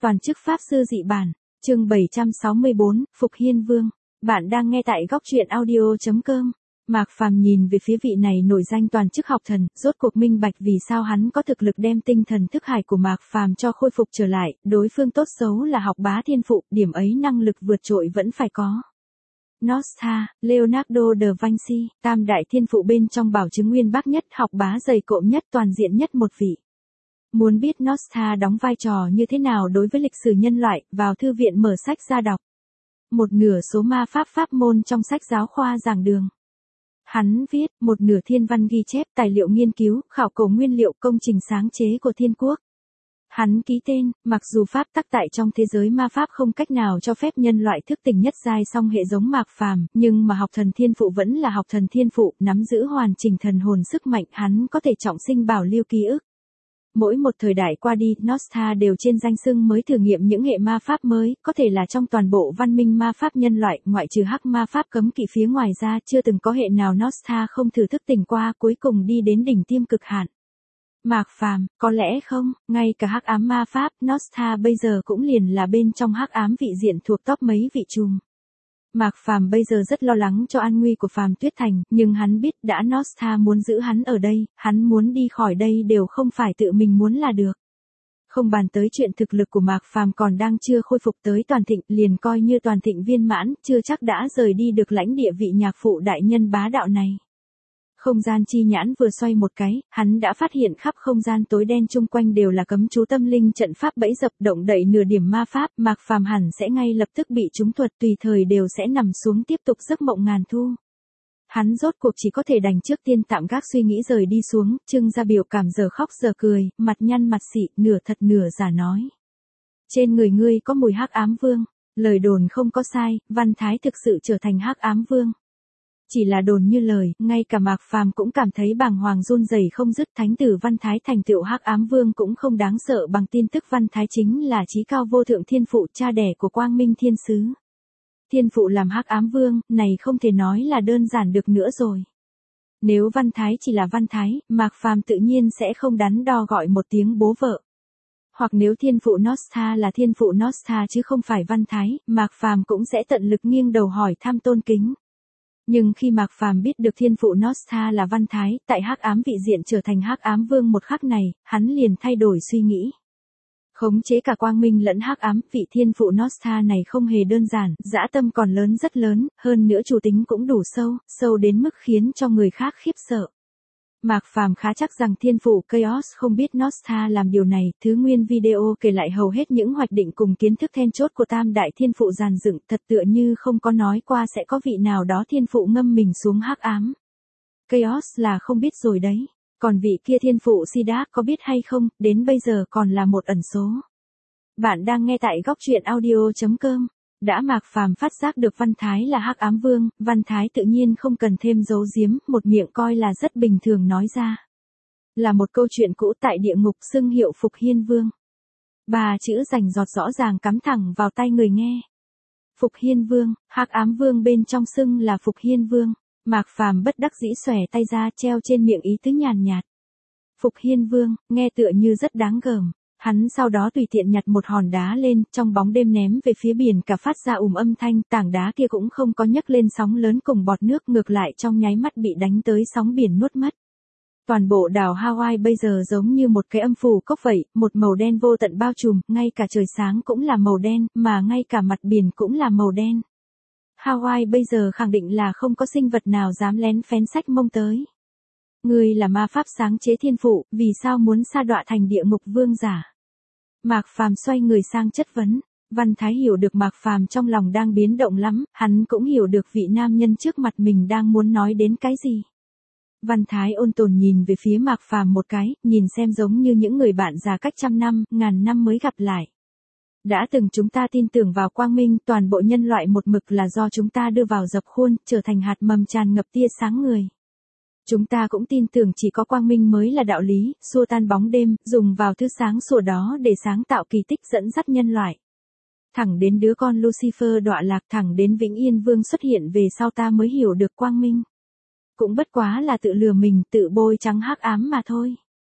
Toàn chức Pháp Sư dị bản, chương 764, Phục Hiên Vương. Bạn đang nghe tại góc truyện audio.com. Mạc Phàm nhìn về phía vị này nổi danh toàn chức học thần, rốt cuộc minh bạch vì sao hắn có thực lực đem tinh thần thức hải của Mạc Phàm cho khôi phục trở lại, đối phương tốt xấu là học bá thiên phụ, điểm ấy năng lực vượt trội vẫn phải có. Nostha, Leonardo da Vinci, tam đại thiên phụ bên trong bảo chứng nguyên bác nhất, học bá dày cộm nhất, toàn diện nhất một vị. Muốn biết Nostha đóng vai trò như thế nào đối với lịch sử nhân loại, vào thư viện mở sách ra đọc. Một nửa số ma pháp pháp môn trong sách giáo khoa giảng đường. Hắn viết, một nửa thiên văn ghi chép, tài liệu nghiên cứu, khảo cổ nguyên liệu, công trình sáng chế của thiên quốc. Hắn ký tên, mặc dù pháp tắc tại trong thế giới ma pháp không cách nào cho phép nhân loại thức tỉnh nhất giai song hệ giống Mạc Phàm, nhưng mà học thần thiên phụ vẫn là học thần thiên phụ, nắm giữ hoàn chỉnh thần hồn sức mạnh, hắn có thể trọng sinh bảo lưu ký ức. Mỗi một thời đại qua đi, Nostha đều trên danh xưng mới thử nghiệm những hệ ma pháp mới, có thể là trong toàn bộ văn minh ma pháp nhân loại, ngoại trừ hắc ma pháp cấm kỵ phía ngoài ra, chưa từng có hệ nào Nostha không thử thức tỉnh qua, cuối cùng đi đến đỉnh tiêm cực hạn. Mạc Phàm, có lẽ không, ngay cả hắc ám ma pháp, Nostha bây giờ cũng liền là bên trong hắc ám vị diện thuộc top mấy vị trùm. Mạc Phàm bây giờ rất lo lắng cho an nguy của Phàm Tuyết Thành, nhưng hắn biết đã Nostha muốn giữ hắn ở đây, hắn muốn đi khỏi đây đều không phải tự mình muốn là được. Không bàn tới chuyện thực lực của Mạc Phàm còn đang chưa khôi phục tới toàn thịnh, liền coi như toàn thịnh viên mãn, chưa chắc đã rời đi được lãnh địa vị nhạc phụ đại nhân bá đạo này. Không gian chi nhãn vừa xoay một cái, hắn đã phát hiện khắp không gian tối đen chung quanh đều là cấm chú tâm linh trận pháp bẫy dập, động đậy nửa điểm ma pháp, Mạc Phàm hẳn sẽ ngay lập tức bị trúng thuật, tùy thời đều sẽ nằm xuống tiếp tục giấc mộng ngàn thu. Hắn rốt cuộc chỉ có thể đành trước tiên tạm gác suy nghĩ rời đi xuống, trưng ra biểu cảm giờ khóc giờ cười, mặt nhăn mặt xị, nửa thật nửa giả nói. Trên người ngươi có mùi hắc ám vương, lời đồn không có sai, Văn Thái thực sự trở thành hắc ám vương. Chỉ là đồn như lời, ngay cả Mạc Phàm cũng cảm thấy bàng hoàng run rẩy không dứt, thánh tử Văn Thái thành tựu hắc ám vương cũng không đáng sợ bằng tin tức Văn Thái chính là chí cao vô thượng thiên phụ, cha đẻ của Quang Minh thiên sứ. Thiên phụ làm hắc ám vương, này không thể nói là đơn giản được nữa rồi. Nếu Văn Thái chỉ là Văn Thái, Mạc Phàm tự nhiên sẽ không đắn đo gọi một tiếng bố vợ. Hoặc nếu thiên phụ Nostha là thiên phụ Nostha chứ không phải Văn Thái, Mạc Phàm cũng sẽ tận lực nghiêng đầu hỏi thăm tôn kính. Nhưng khi Mạc Phàm biết được thiên phụ Nostha là Văn Thái, tại hắc ám vị diện trở thành hắc ám vương một khắc này, hắn liền thay đổi suy nghĩ. Khống chế cả quang minh lẫn hắc ám, vị thiên phụ Nostha này không hề đơn giản, dã tâm còn lớn rất lớn, hơn nữa chủ tính cũng đủ sâu, sâu đến mức khiến cho người khác khiếp sợ. Mạc Phàm khá chắc rằng thiên phụ Chaos không biết Nostha làm điều này, thứ nguyên video kể lại hầu hết những hoạch định cùng kiến thức then chốt của tam đại thiên phụ dàn dựng, thật tựa như không có nói qua sẽ có vị nào đó thiên phụ ngâm mình xuống hắc ám. Chaos là không biết rồi đấy, còn vị kia thiên phụ Siddharth có biết hay không, đến bây giờ còn là một ẩn số. Bạn đang nghe tại góc truyện audio.com. Đã Mạc Phàm phát giác được Văn Thái là hắc ám vương, Văn Thái tự nhiên không cần thêm giấu giếm, một miệng coi là rất bình thường nói ra. Là một câu chuyện cũ tại địa ngục, xưng hiệu Phục Hiên Vương. Ba chữ rành rọt rõ ràng cắm thẳng vào tai người nghe. Phục Hiên Vương, hắc ám vương bên trong xưng là Phục Hiên Vương. Mạc Phàm bất đắc dĩ xòe tay ra, treo trên miệng ý tứ nhàn nhạt. Phục Hiên Vương, nghe tựa như rất đáng gờm. Hắn sau đó tùy tiện nhặt một hòn đá lên, trong bóng đêm ném về phía biển cả phát ra âm thanh, tảng đá kia cũng không có nhấc lên sóng lớn cùng bọt nước, ngược lại trong nháy mắt bị đánh tới sóng biển nuốt mất. Toàn bộ đảo Hawaii bây giờ giống như một cái âm phủ cốc vậy, một màu đen vô tận bao trùm, ngay cả trời sáng cũng là màu đen, mà ngay cả mặt biển cũng là màu đen. Hawaii bây giờ khẳng định là không có sinh vật nào dám lén phén sách mông tới. Ngươi là ma pháp sáng chế thiên phụ, vì sao muốn sa đọa thành địa ngục vương giả? Mạc Phàm xoay người sang chất vấn. Văn Thái hiểu được Mạc Phàm trong lòng đang biến động lắm, hắn cũng hiểu được vị nam nhân trước mặt mình đang muốn nói đến cái gì. Văn Thái ôn tồn nhìn về phía Mạc Phàm một cái, nhìn xem giống như những người bạn già cách trăm năm, ngàn năm mới gặp lại. Đã từng chúng ta tin tưởng vào quang minh, toàn bộ nhân loại một mực là do chúng ta đưa vào dập khuôn, trở thành hạt mầm tràn ngập tia sáng người. Chúng ta cũng tin tưởng chỉ có quang minh mới là đạo lý, xua tan bóng đêm, dùng vào thứ sáng sủa đó để sáng tạo kỳ tích dẫn dắt nhân loại. Thẳng đến đứa con Lucifer đọa lạc, thẳng đến Vĩnh Yên Vương xuất hiện về sau ta mới hiểu được quang minh. Cũng bất quá là tự lừa mình, tự bôi trắng hắc ám mà thôi.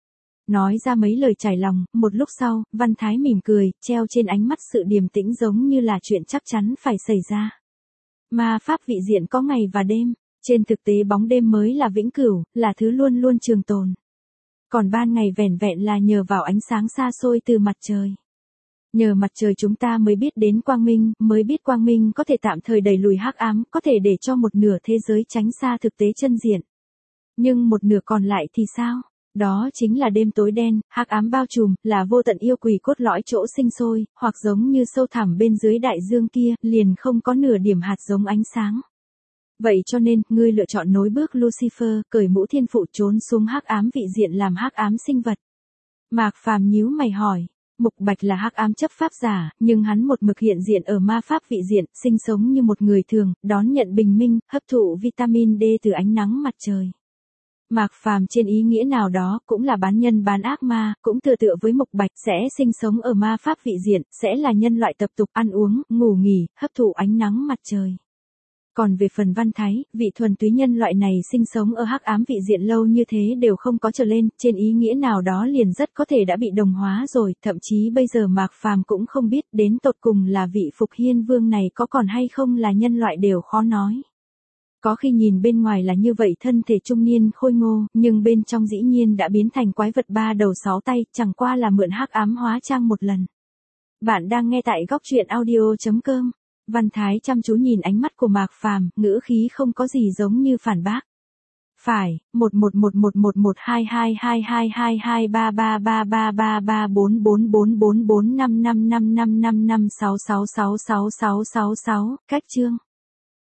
Nói ra mấy lời trải lòng, một lúc sau, Văn Thái mỉm cười, treo trên ánh mắt sự điềm tĩnh giống như là chuyện chắc chắn phải xảy ra. Ma pháp vị diện có ngày và đêm, trên thực tế bóng đêm mới là vĩnh cửu, là thứ luôn luôn trường tồn. Còn ban ngày vẻn vẹn là nhờ vào ánh sáng xa xôi từ mặt trời. Nhờ mặt trời chúng ta mới biết đến quang minh, mới biết quang minh có thể tạm thời đẩy lùi hắc ám, có thể để cho một nửa thế giới tránh xa thực tế chân diện. Nhưng một nửa còn lại thì sao? Đó chính là đêm tối đen, hắc ám bao trùm, là vô tận yêu quỷ cốt lõi chỗ sinh sôi, hoặc giống như sâu thẳm bên dưới đại dương kia, liền không có nửa điểm hạt giống ánh sáng. Vậy cho nên, ngươi lựa chọn nối bước Lucifer, cởi mũ thiên phụ trốn xuống hắc ám vị diện làm hắc ám sinh vật. Mạc Phàm nhíu mày hỏi. Mục Bạch là hắc ám chấp pháp giả, nhưng hắn một mực hiện diện ở ma pháp vị diện, sinh sống như một người thường, đón nhận bình minh, hấp thụ vitamin D từ ánh nắng mặt trời. Mạc Phàm trên ý nghĩa nào đó cũng là bán nhân bán ác ma, cũng tựa với Mục Bạch sẽ sinh sống ở ma pháp vị diện, sẽ là nhân loại tập tục ăn uống, ngủ nghỉ, hấp thụ ánh nắng mặt trời. Còn về phần Văn Thái, vị thuần túy nhân loại này sinh sống ở hắc ám vị diện lâu như thế đều không có trở lên, trên ý nghĩa nào đó liền rất có thể đã bị đồng hóa rồi, thậm chí bây giờ Mạc Phàm cũng không biết đến tột cùng là vị Phục Hiên Vương này có còn hay không là nhân loại đều khó nói. Có khi nhìn bên ngoài là như vậy thân thể trung niên khôi ngô, nhưng bên trong dĩ nhiên đã biến thành quái vật 3 đầu 6 tay, chẳng qua là mượn hắc ám hóa trang một lần. Bạn đang nghe tại góc truyện audio.com. Văn Thái chăm chú nhìn ánh mắt của Mạc Phàm, ngữ khí không có gì giống như phản bác. Phải, 11111122222233333344444555555556666666, cách chương.